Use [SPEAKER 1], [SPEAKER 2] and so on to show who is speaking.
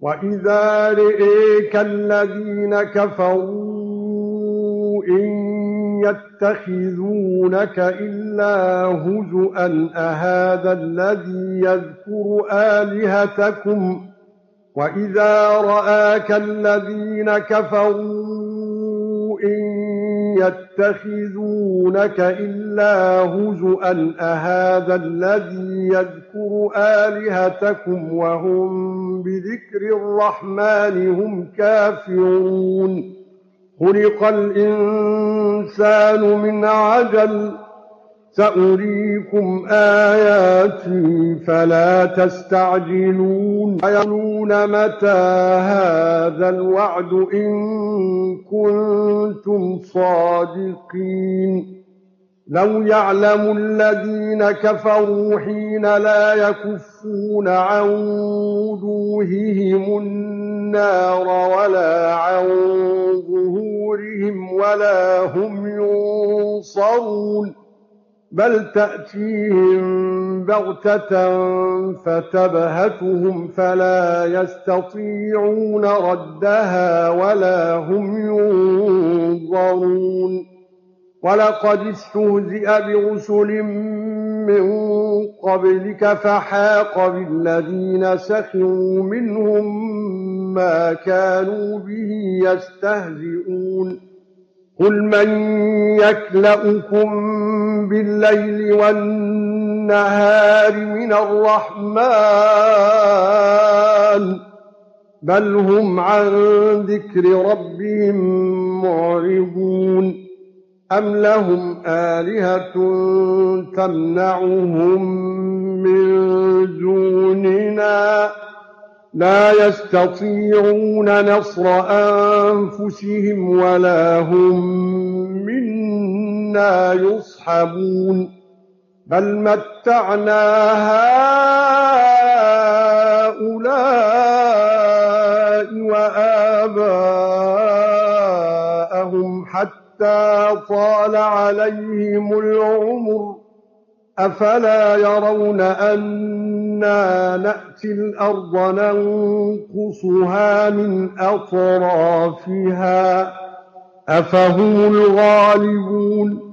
[SPEAKER 1] وَإِذَا رَآكَ الَّذِينَ كَفَرُوا إِن يَتَّخِذُونَكَ إِلَّا هُزُوًا أَهَٰذَا الَّذِي يَذْكُرُ آلِهَتَكُمْ وَإِذَا رَآكَ الَّذِينَ كَفَرُوا إِن يَتَّخِذُونَكَ إِلَّا هُزُوًا أَهَٰذَا الَّذِي يَذْكُرُ آلِهَتَكُمْ وَهُم بِذِكْرِ الرَّحْمَٰنِ هُمْ كَافِرُونَ خُلِقَ الْإِنسَانُ مِنْ عَجَلٍ سَأُرِيكُمْ آيَاتِي فَلَا تَسْتَعْجِلُونِ وَيَقُولُونَ مَتَىٰ هَٰذَا الْوَعْدُ إِن كُنتُمْ صَادِقِينَ لَوْ يَعْلَمُ الَّذِينَ كَفَرُوا حِينَ لَا يَكُفُّونَ عَن وُجُوهِهِمُ النَّارَ وَلَا عَن ظُهُورِهِمْ وَلَا هُمْ يُنصَرُونَ بَلْ تَأْتِيهِم بَغْتَةً فَتَبْهَتُهُمْ فَلَا يَسْتَطِيعُونَ رَدَّهَا وَلَا هُمْ يُنظَرُونَ وَلَقَدِ اسْتُهْزِئَ بِرُسُلٍ مِّن قَبْلِكَ فَحَاقَ بِالَّذِينَ سَخِرُوا مِنْهُم مَّا كَانُوا بِهِ يَسْتَهْزِئُونَ قُلْ مَن يَكْلَؤُكُم بِاللَّيْلِ وَالنَّهَارِ مِنَ الرَّحْمَٰنِ بَلْ هُمْ عَن ذِكْرِ رَبِّهِم مُّعْرِضُونَ أَمْ لَهُمْ آلِهَةٌ تَمْنَعُهُم مِّن دُونِنَا لَا يَسْتَطِيعُونَ نَصْرَ أَنفُسِهِمْ وَلَا هُم مِّنَّا يُصْحَبُونَ بَلْ مَتَّعْنَا هَٰؤُلَاءِ وَآبَاءَهُمْ حَتَّىٰ طَالَ عَلَيْهِمُ الْعُمُرُ أَفَلَا يَرَوْنَ أَنَّا نَأْتِي الْأَرْضَ نَنقُصُهَا مِنْ أَطْرَافِهَا ۚ أَفَهُمُ الْغَالِبُونَ